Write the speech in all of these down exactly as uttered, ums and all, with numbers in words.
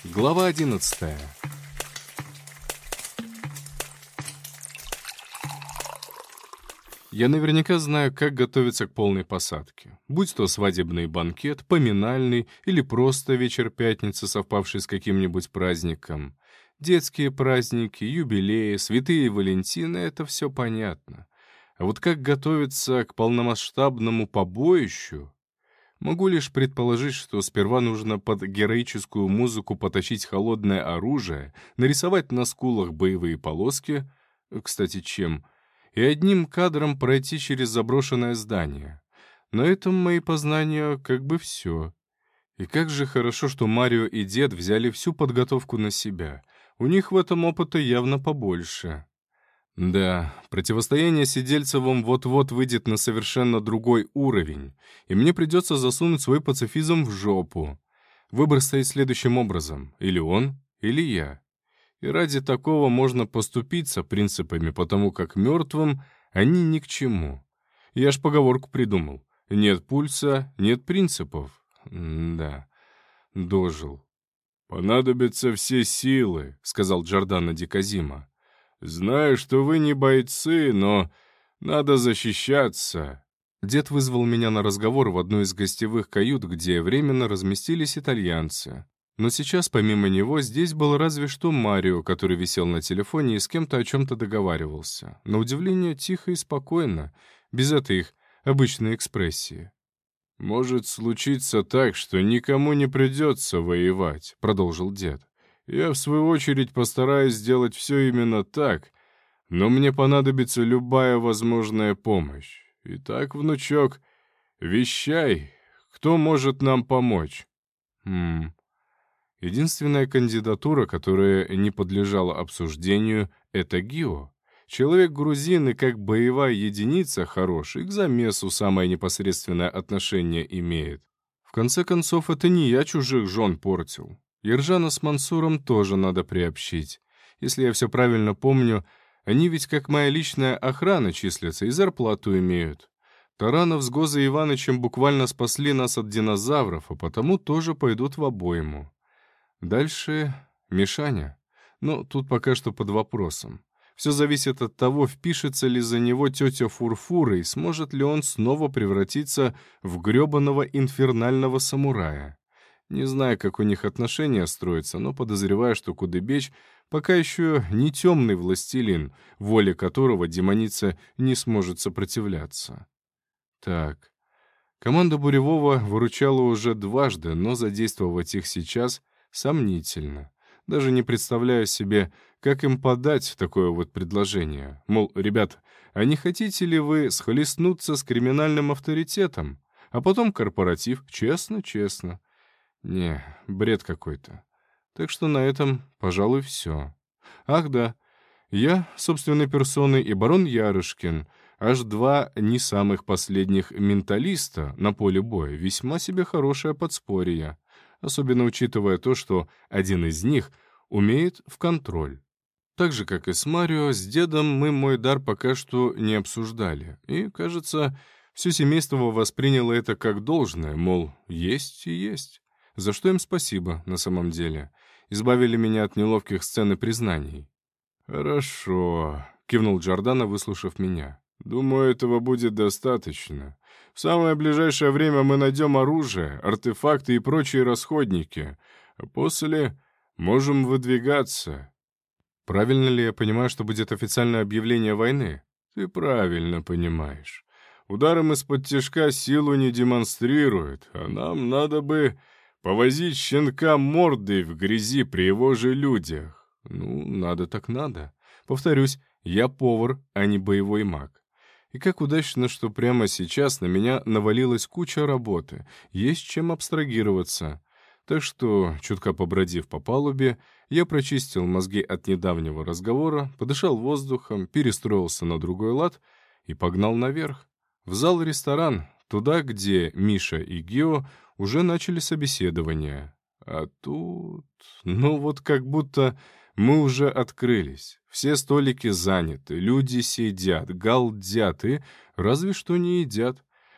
Глава одиннадцатая. Я наверняка знаю, как готовиться к полной посадке. Будь то свадебный банкет, поминальный или просто вечер пятницы, совпавший с каким-нибудь праздником. Детские праздники, юбилеи, святые Валентины — это все понятно. А вот как готовиться к полномасштабному побоищу? Могу лишь предположить, что сперва нужно под героическую музыку потащить холодное оружие, нарисовать на скулах боевые полоски, кстати, чем, и одним кадром пройти через заброшенное здание. На этом мои познания как бы все. И как же хорошо, что Марио и дед взяли всю подготовку на себя. У них в этом опыта явно побольше. Да, противостояние Сидельцевым вот-вот выйдет на совершенно другой уровень, и мне придется засунуть свой пацифизм в жопу. Выбор стоит следующим образом: или он, или я. И ради такого можно поступиться принципами, потому как мертвым они ни к чему. Я ж поговорку придумал: нет пульса, нет принципов. М-да, дожил. «Понадобятся все силы», — сказал Джордано ди Казимо. «Знаю, что вы не бойцы, но надо защищаться». Дед вызвал меня на разговор в одну из гостевых кают, где временно разместились итальянцы. Но сейчас, помимо него, здесь был разве что Марио, который висел на телефоне и с кем-то о чем-то договаривался. На удивление, тихо и спокойно, без этой их обычной экспрессии. «Может случиться так, что никому не придется воевать», — продолжил дед. «Я, в свою очередь, постараюсь сделать все именно так, но мне понадобится любая возможная помощь. Итак, внучок, вещай, кто может нам помочь?» Хм... Единственная кандидатура, которая не подлежала обсуждению, — это Гио. Человек-грузин и как боевая единица хороший, к замесу самое непосредственное отношение имеет. В конце концов, это не я чужих жен портил. Ержана с Мансуром тоже надо приобщить. Если я все правильно помню, они ведь как моя личная охрана числятся и зарплату имеют. Таранов с Гозой Иванычем буквально спасли нас от динозавров, а потому тоже пойдут в обойму. Дальше Мишаня. Но тут пока что под вопросом. Все зависит от того, впишется ли за него тетя Фурфура и сможет ли он снова превратиться в гребаного инфернального самурая. Не знаю, как у них отношения строятся, но подозреваю, что Кудыбеч пока еще не темный властелин, воле которого демоница не сможет сопротивляться. Так, команда Буревого выручала уже дважды, но задействовать их сейчас сомнительно. Даже не представляю себе, как им подать такое вот предложение. Мол, ребят, а не хотите ли вы схлестнуться с криминальным авторитетом? А потом корпоратив, честно-честно. Не, бред какой-то. Так что на этом, пожалуй, все. Ах да, я собственной персоной и барон Ярышкин, аж два не самых последних менталиста на поле боя, весьма себе хорошее подспорье. Особенно учитывая то, что один из них умеет в контроль. Так же, как и с Марио, с дедом мы мой дар пока что не обсуждали. И, кажется, все семейство восприняло это как должное, мол, есть и есть. За что им спасибо, на самом деле. Избавили меня от неловких сцен и признаний. «Хорошо», — кивнул Джордано, выслушав меня. «Думаю, этого будет достаточно. В самое ближайшее время мы найдем оружие, артефакты и прочие расходники, а после можем выдвигаться». «Правильно ли я понимаю, что будет официальное объявление войны?» «Ты правильно понимаешь. Ударом из-под тишка силу не демонстрирует, а нам надо бы повозить щенка мордой в грязи при его же людях». «Ну, надо так надо. Повторюсь, я повар, а не боевой маг. И как удачно, что прямо сейчас на меня навалилась куча работы, есть чем абстрагироваться. Так что, чутка побродив по палубе, я прочистил мозги от недавнего разговора, подышал воздухом, перестроился на другой лад и погнал наверх. В зал-ресторан, туда, где Миша и Гео уже начали собеседование. А тут... ну вот как будто мы уже открылись. Все столики заняты, люди сидят, галдят и разве что не едят.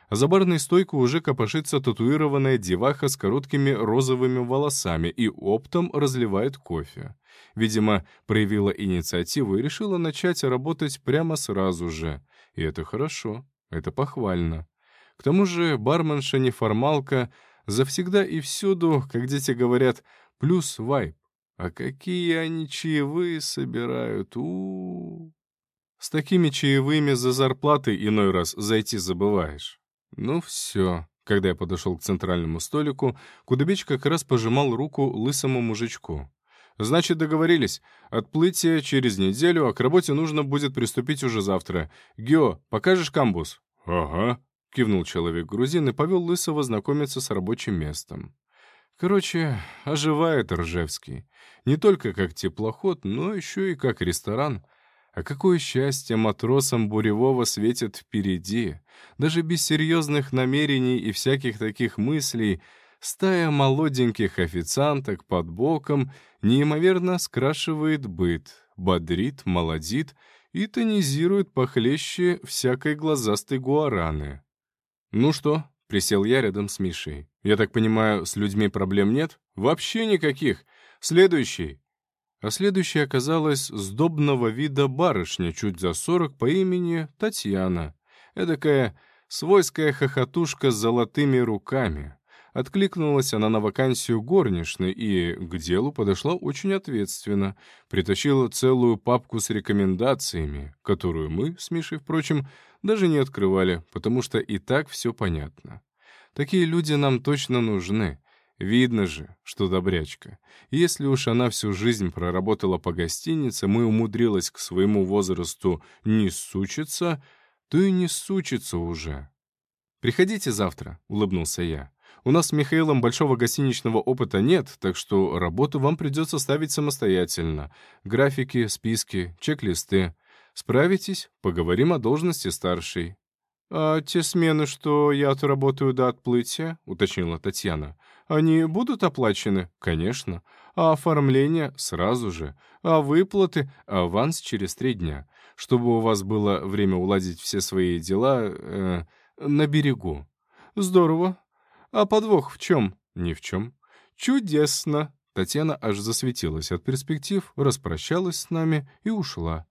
А за барной стойкой уже копошится татуированная деваха с короткими розовыми волосами и оптом разливает кофе. Видимо, проявила инициативу и решила начать работать прямо сразу же. И это хорошо, это похвально. К тому же барменша-неформалка завсегда и всюду, как дети говорят, плюс вайб. А какие они чаевые собирают, у, -у, -у. С такими чаевыми за зарплатой иной раз зайти забываешь. Ну все. Когда я подошел к центральному столику, Кудыбеч как раз пожимал руку лысому мужичку. «Значит, договорились. Отплытие через неделю, а к работе нужно будет приступить уже завтра. Гео, покажешь камбуз?» «Ага», — кивнул человек-грузин и повел Лысого знакомиться с рабочим местом. Короче, оживает Ржевский. Не только как теплоход, но еще и как ресторан. А какое счастье матросам Буревого светит впереди. Даже без серьезных намерений и всяких таких мыслей стая молоденьких официанток под боком неимоверно скрашивает быт, бодрит, молодит и тонизирует похлеще всякой глазастой гуараны. «Ну что?» — присел я рядом с Мишей. «Я так понимаю, с людьми проблем нет?» «Вообще никаких. Следующий». А следующей оказалась сдобного вида барышня, чуть за сорок, по имени Татьяна. Эдакая свойская хохотушка с золотыми руками. Откликнулась она на вакансию горничной и к делу подошла очень ответственно. Притащила целую папку с рекомендациями, которую мы с Мишей, впрочем, даже не открывали, потому что и так все понятно. Такие люди нам точно нужны. Видно же, что добрячка. Если уж она всю жизнь проработала по гостинице, мы умудрилась к своему возрасту не сучиться, то и не сучиться уже. «Приходите завтра», — улыбнулся я. «У нас с Михаилом большого гостиничного опыта нет, так что работу вам придется ставить самостоятельно. Графики, списки, чек-листы. Справитесь, поговорим о должности старшей». «А те смены, что я отработаю до отплытия», — уточнила Татьяна, «они будут оплачены?» «Конечно. А оформление? Сразу же. А выплаты? Аванс через три дня. Чтобы у вас было время уладить все свои дела э, на берегу». «Здорово. А подвох в чем?» «Ни в чем». «Чудесно». Татьяна аж засветилась от перспектив, распрощалась с нами и ушла.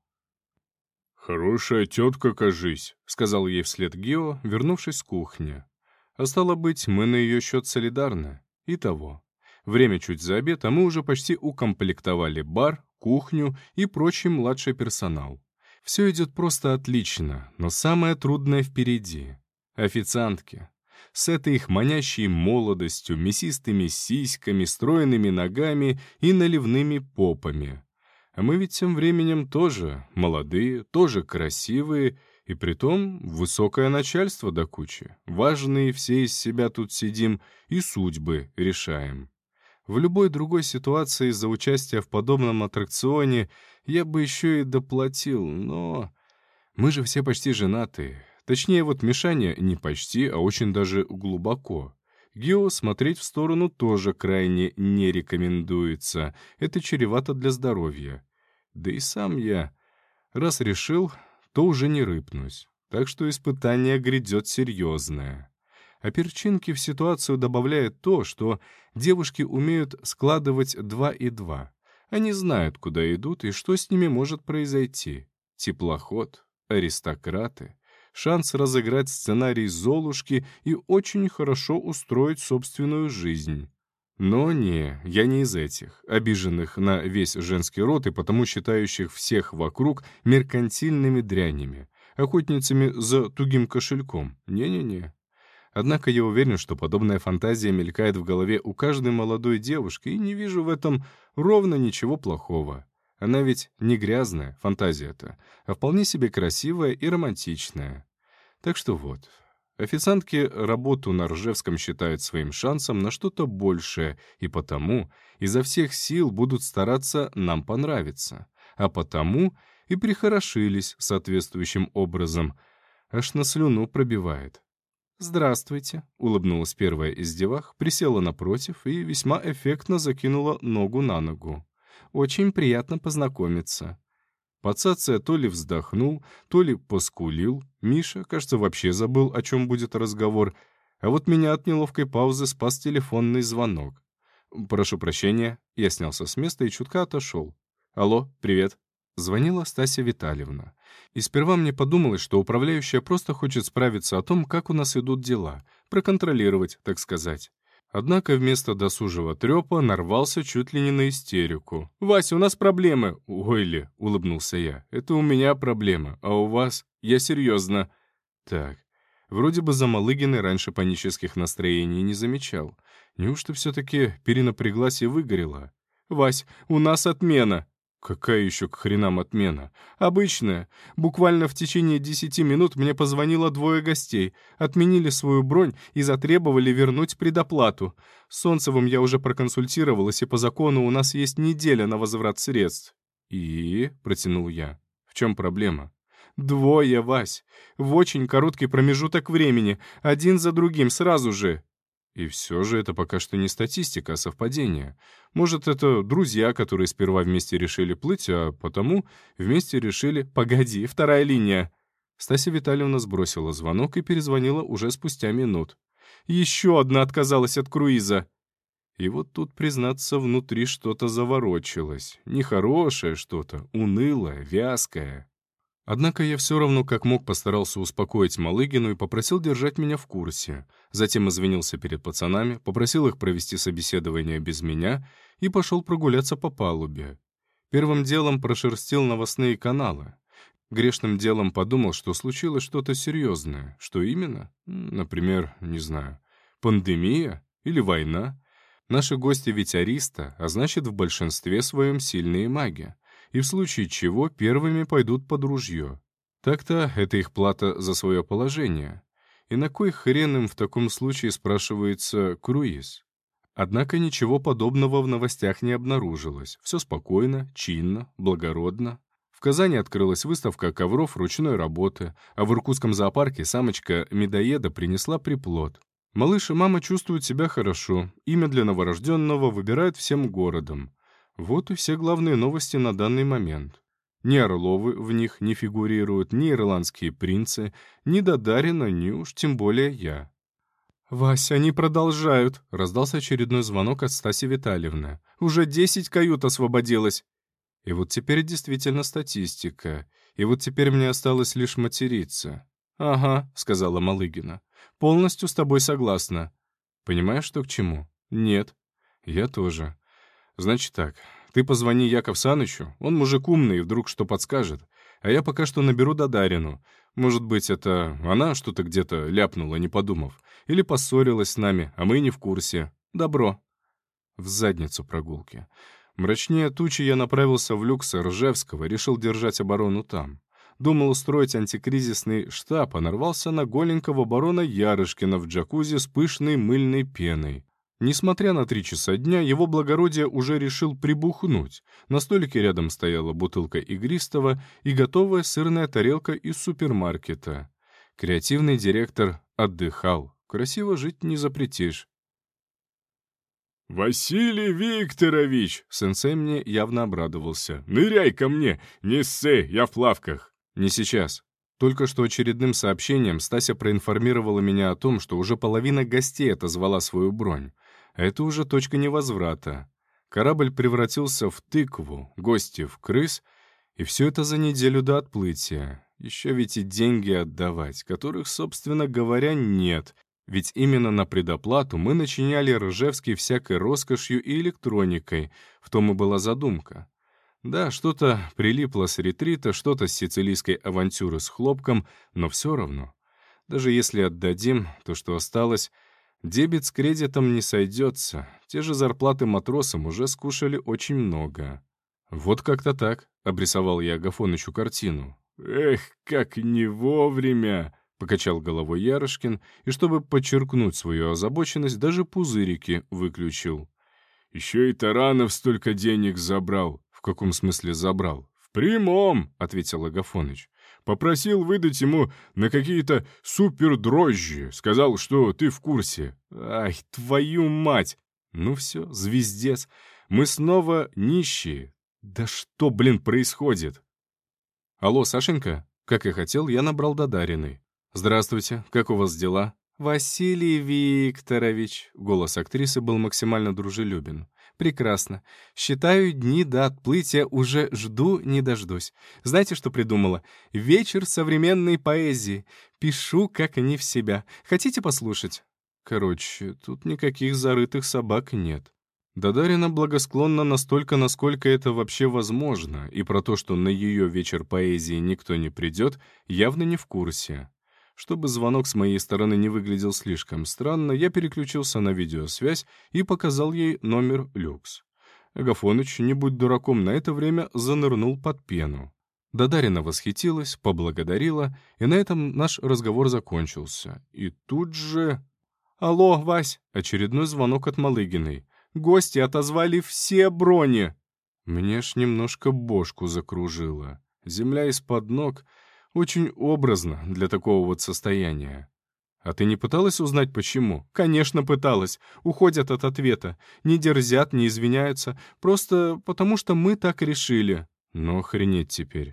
«Хорошая тетка, кажись», — сказал ей вслед Гео, вернувшись с кухни. А стало быть, мы на ее счет солидарны. Итого. Время чуть за обед, а мы уже почти укомплектовали бар, кухню и прочий младший персонал. Все идет просто отлично, но самое трудное впереди. Официантки. С этой их манящей молодостью, мясистыми сиськами, стройными ногами и наливными попами. А мы ведь тем временем тоже молодые, тоже красивые, и притом высокое начальство до кучи. Важные все из себя тут сидим и судьбы решаем. В любой другой ситуации за участие в подобном аттракционе я бы еще и доплатил, но мы же все почти женатые. Точнее, вот Мишаня не почти, а очень даже глубоко. Гео смотреть в сторону тоже крайне не рекомендуется. Это чревато для здоровья. Да и сам я, раз решил, то уже не рыпнусь. Так что испытание грядет серьезное. А перчинки в ситуацию добавляет то, что девушки умеют складывать два и два. Они знают, куда идут и что с ними может произойти. Теплоход, аристократы, шанс разыграть сценарий Золушки и очень хорошо устроить собственную жизнь. Но не, я не из этих, обиженных на весь женский род и потому считающих всех вокруг меркантильными дрянями, охотницами за тугим кошельком. Не-не-не. Однако я уверен, что подобная фантазия мелькает в голове у каждой молодой девушки, и не вижу в этом ровно ничего плохого. Она ведь не грязная, фантазия-то, а вполне себе красивая и романтичная. Так что вот, официантки работу на Ржевском считают своим шансом на что-то большее, и потому изо всех сил будут стараться нам понравиться. А потому и прихорошились соответствующим образом. Аж на слюну пробивает. «Здравствуйте», — улыбнулась первая из девах, присела напротив и весьма эффектно закинула ногу на ногу. «Очень приятно познакомиться». Пацация то ли вздохнул, то ли поскулил. Миша, кажется, вообще забыл, о чем будет разговор. А вот меня от неловкой паузы спас телефонный звонок. «Прошу прощения». Я снялся с места и чутка отошел. «Алло, привет». Звонила Стася Витальевна. И сперва мне подумалось, что управляющая просто хочет справиться о том, как у нас идут дела, проконтролировать, так сказать. Однако вместо досужего трёпа нарвался чуть ли не на истерику. «Вася, у нас проблемы!» «Ой ли», — улыбнулся я, — «это у меня проблема, а у вас? Я серьезно». Так, вроде бы за Малыгиной раньше панических настроений не замечал. Неужто все-таки перенапряглась и выгорела? «Вась, у нас отмена!» «Какая еще к хренам отмена?» «Обычная. Буквально в течение десяти минут мне позвонило двое гостей, отменили свою бронь и затребовали вернуть предоплату. С Солнцевым я уже проконсультировалась, и по закону у нас есть неделя на возврат средств». «И?» — протянул я. «В чем проблема?» «Двое, Вась. В очень короткий промежуток времени. Один за другим, сразу же». И все же это пока что не статистика, а совпадение. Может, это друзья, которые сперва вместе решили плыть, а потому вместе решили... Погоди, вторая линия. Стася Витальевна сбросила звонок и перезвонила уже спустя минут. Еще одна отказалась от круиза. И вот тут, признаться, внутри что-то заворочилось. Нехорошее что-то, унылое, вязкое. Однако я все равно как мог постарался успокоить Малыгину и попросил держать меня в курсе. Затем извинился перед пацанами, попросил их провести собеседование без меня и пошел прогуляться по палубе. Первым делом прошерстил новостные каналы. Грешным делом подумал, что случилось что-то серьезное. Что именно? Например, не знаю, пандемия или война? Наши гости ведь ариста, а значит, в большинстве своем сильные маги. И в случае чего первыми пойдут под ружье. Так-то это их плата за свое положение. И на кой хрен им в таком случае спрашивается круиз? Однако ничего подобного в новостях не обнаружилось. Все спокойно, чинно, благородно. В Казани открылась выставка ковров ручной работы, а в Иркутском зоопарке самочка-медоеда принесла приплод. Малыш и мама чувствуют себя хорошо, имя для новорожденного выбирают всем городом. Вот и все главные новости на данный момент. Ни Орловы в них не фигурируют, ни ирландские принцы, ни Дадарина, ни уж тем более я. «Вася, они продолжают!» — раздался очередной звонок от Стаси Витальевны. «Уже десять кают освободилось!» И вот теперь действительно статистика. И вот теперь мне осталось лишь материться. «Ага», — сказала Малыгина. «Полностью с тобой согласна». «Понимаешь, что к чему?» «Нет». «Я тоже». «Значит так, ты позвони Яков Санычу, он мужик умный и вдруг что подскажет, а я пока что наберу Дадарину. Может быть, это она что-то где-то ляпнула, не подумав, или поссорилась с нами, а мы не в курсе. Добро». В задницу прогулки. Мрачнее тучи я направился в люкс Ржевского, решил держать оборону там. Думал устроить антикризисный штаб, а нарвался на голенького барона Ярышкина в джакузи с пышной мыльной пеной. Несмотря на три часа дня, его благородие уже решил прибухнуть. На столике рядом стояла бутылка игристого и готовая сырная тарелка из супермаркета. Креативный директор отдыхал. Красиво жить не запретишь. «Василий Викторович!» Сенсей мне явно обрадовался. «Ныряй ко мне! Не ссы, я в плавках!» «Не сейчас». Только что очередным сообщением Стася проинформировала меня о том, что уже половина гостей отозвала свою бронь. Это уже точка невозврата. Корабль превратился в тыкву, гости в крыс, и все это за неделю до отплытия. Еще ведь и деньги отдавать, которых, собственно говоря, нет. Ведь именно на предоплату мы начиняли Ржевский всякой роскошью и электроникой. В том и была задумка. Да, что-то прилипло с ретрита, что-то с сицилийской авантюры с хлопком, но все равно. Даже если отдадим то, что осталось, дебет с кредитом не сойдется. Те же зарплаты матросам уже скушали очень много. Вот как-то так, обрисовал я Агафонычу картину. «Эх, как не вовремя!» — покачал головой Ярышкин, и, чтобы подчеркнуть свою озабоченность, даже пузырики выключил. «Еще и Таранов столько денег забрал». «В каком смысле забрал?» «В прямом», — ответил Агафоныч. «Попросил выдать ему на какие-то супердрожжи. Сказал, что ты в курсе». «Ай, твою мать! Ну все, звездец. Мы снова нищие. Да что, блин, происходит?» «Алло, Сашенька?» Как и хотел, я набрал Дадариной. «Здравствуйте, как у вас дела?» «Василий Викторович», — голос актрисы был максимально дружелюбен. «Прекрасно. Считаю дни до отплытия, уже жду, не дождусь. Знаете, что придумала? Вечер современной поэзии. Пишу, как не в себя. Хотите послушать?» Короче, тут никаких зарытых собак нет. Дадарина благосклонна настолько, насколько это вообще возможно, и про то, что на ее вечер поэзии никто не придет, явно не в курсе. Чтобы звонок с моей стороны не выглядел слишком странно, я переключился на видеосвязь и показал ей номер люкс. Агафоныч, не будь дураком, на это время занырнул под пену. Дадарина восхитилась, поблагодарила, и на этом наш разговор закончился. И тут же... «Алло, Вась!» — очередной звонок от Малыгиной. «Гости отозвали все брони!» Мне ж немножко бошку закружило. Земля из-под ног очень образно для такого вот состояния. «А ты не пыталась узнать, почему?» «Конечно, пыталась. Уходят от ответа. Не дерзят, не извиняются. Просто потому, что мы так решили». «Ну, охренеть теперь.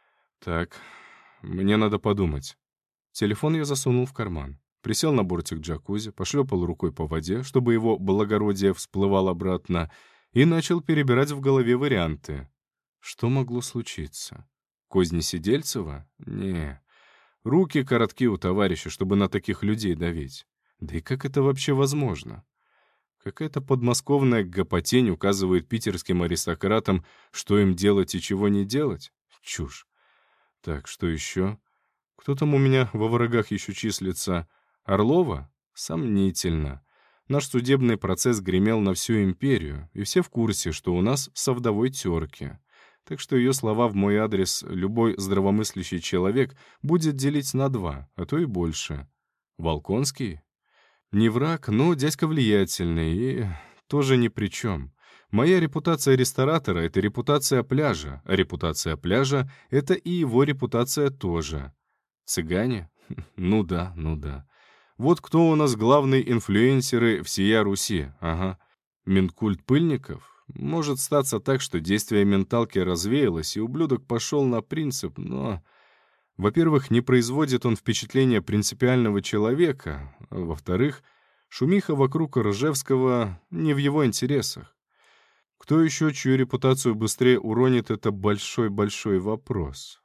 Так, мне надо подумать». Телефон я засунул в карман. Присел на бортик джакузи, пошлепал рукой по воде, чтобы его благородие всплывал обратно, и начал перебирать в голове варианты. Что могло случиться? Козни Сидельцева? Не. Руки коротки у товарища, чтобы на таких людей давить. Да и как это вообще возможно? Какая-то подмосковная гопотень указывает питерским аристократам, что им делать и чего не делать? Чушь. Так, что еще? Кто там у меня во врагах еще числится? Орлова? Сомнительно. Наш судебный процесс гремел на всю империю, и все в курсе, что у нас со вдовой терки. Так что ее слова в мой адрес любой здравомыслящий человек будет делить на два, а то и больше. Волконский? Не враг, но дядька влиятельный, и тоже ни при чем. Моя репутация ресторатора — это репутация пляжа, а репутация пляжа — это и его репутация тоже. Цыгане? Ну да, ну да. Вот кто у нас главные инфлюенсеры всея Руси, ага. Минкульт Пыльников? Может статься так, что действие менталки развеялось, и ублюдок пошел на принцип, но... Во-первых, не производит он впечатления принципиального человека, а во-вторых, шумиха вокруг Ржевского не в его интересах. Кто еще чью репутацию быстрее уронит, это большой-большой вопрос.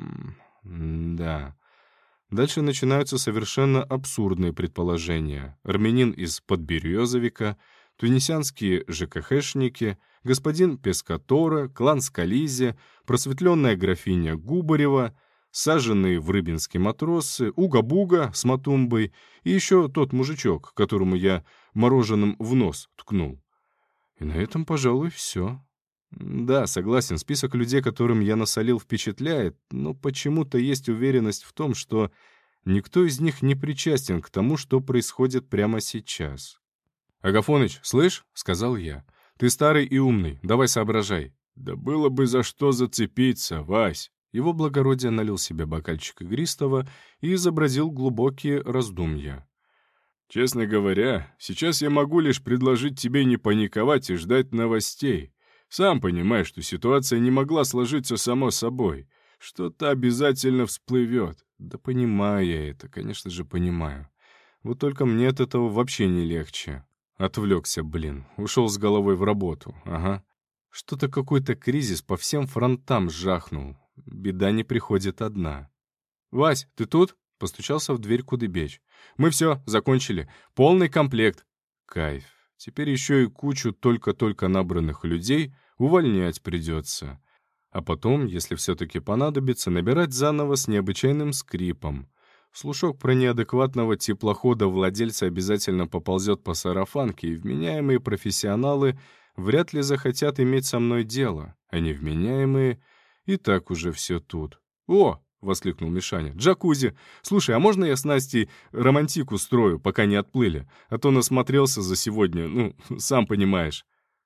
М-да... Дальше начинаются совершенно абсурдные предположения. Армянин из Подберезовика, тунисянские ЖКХшники, господин Пескатора, клан Скализи, просветленная графиня Губарева, саженные в Рыбинске матросы, Уга-Буга с Матумбой и еще тот мужичок, которому я мороженым в нос ткнул. И на этом, пожалуй, все. Да, согласен, список людей, которым я насолил, впечатляет, но почему-то есть уверенность в том, что никто из них не причастен к тому, что происходит прямо сейчас. «Агафоныч, слышь?» — сказал я. «Ты старый и умный, давай соображай». «Да было бы за что зацепиться, Вась!» Его благородие налил себе бокальчик игристого и изобразил глубокие раздумья. «Честно говоря, сейчас я могу лишь предложить тебе не паниковать и ждать новостей. Сам понимаешь, что ситуация не могла сложиться само собой. Что-то обязательно всплывет». Да понимаю я это, конечно же, понимаю. Вот только мне от этого вообще не легче. Отвлекся, блин, ушел с головой в работу, ага. Что-то какой-то кризис по всем фронтам жахнул. Беда не приходит одна. «Вась, ты тут?» — постучался в дверь Кудыбеч. «Мы все, закончили. Полный комплект». Кайф. Теперь еще и кучу только-только набранных людей увольнять придется. А потом, если все-таки понадобится, набирать заново с необычайным скрипом. Слушок про неадекватного теплохода владельца обязательно поползет по сарафанке, и вменяемые профессионалы вряд ли захотят иметь со мной дело, а невменяемые и так уже все тут. «О!» — воскликнул Мишаня. «Джакузи! Слушай, а можно я с Настей романтику строю, пока не отплыли? А то насмотрелся за сегодня, ну, сам понимаешь».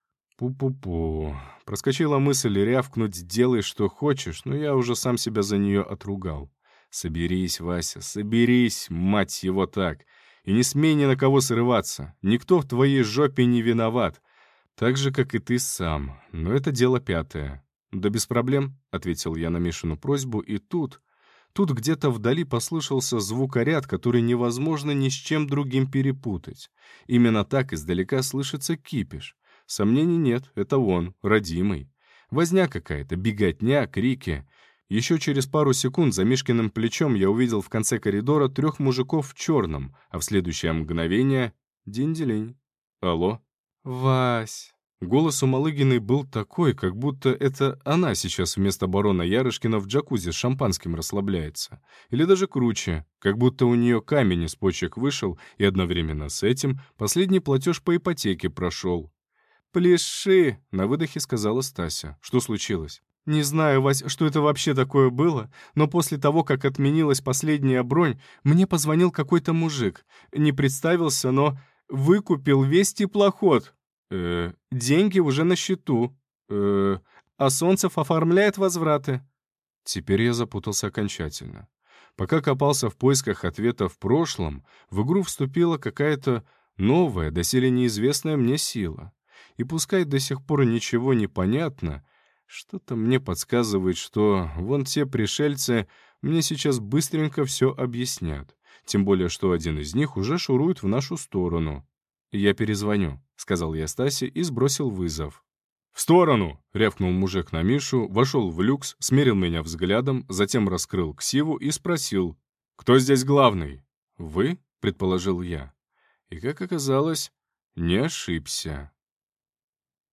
Пу-пу-пу. Проскочила мысль рявкнуть «делай, что хочешь», но я уже сам себя за нее отругал. Соберись, Вася, соберись, мать его так. И не смей ни на кого срываться. Никто в твоей жопе не виноват. Так же, как и ты сам. Но это дело пятое. «Да без проблем», — ответил я на Мишину просьбу, и тут... Тут где-то вдали послышался звукоряд, который невозможно ни с чем другим перепутать. Именно так издалека слышится кипиш. Сомнений нет, это он, родимый. Возня какая-то, беготня, крики. Еще через пару секунд за Мишкиным плечом я увидел в конце коридора трех мужиков в черном, а в следующее мгновение — динь-делень. «Алло?» «Вась!» Голос у Малыгиной был такой, как будто это она сейчас вместо барона Ярышкина в джакузи с шампанским расслабляется. Или даже круче, как будто у нее камень из почек вышел, и одновременно с этим последний платеж по ипотеке прошел. «Пляши!» — на выдохе сказала Стася. «Что случилось?» «Не знаю, Вась, что это вообще такое было, но после того, как отменилась последняя бронь, мне позвонил какой-то мужик. Не представился, но выкупил весь теплоход. Э, деньги уже на счету. Э, а Солнцев оформляет возвраты». Теперь я запутался окончательно. Пока копался в поисках ответа в прошлом, в игру вступила какая-то новая, доселе неизвестная мне сила. И пускай до сих пор ничего не понятно, что-то мне подсказывает, что вон те пришельцы мне сейчас быстренько все объяснят. Тем более, что один из них уже шурует в нашу сторону. «Я перезвоню», — сказал я Стасе и сбросил вызов. «В сторону!» — рявкнул мужик на Мишу, вошел в люкс, смерил меня взглядом, затем раскрыл ксиву и спросил: «Кто здесь главный?» «Вы?» — предположил я. И, как оказалось, не ошибся.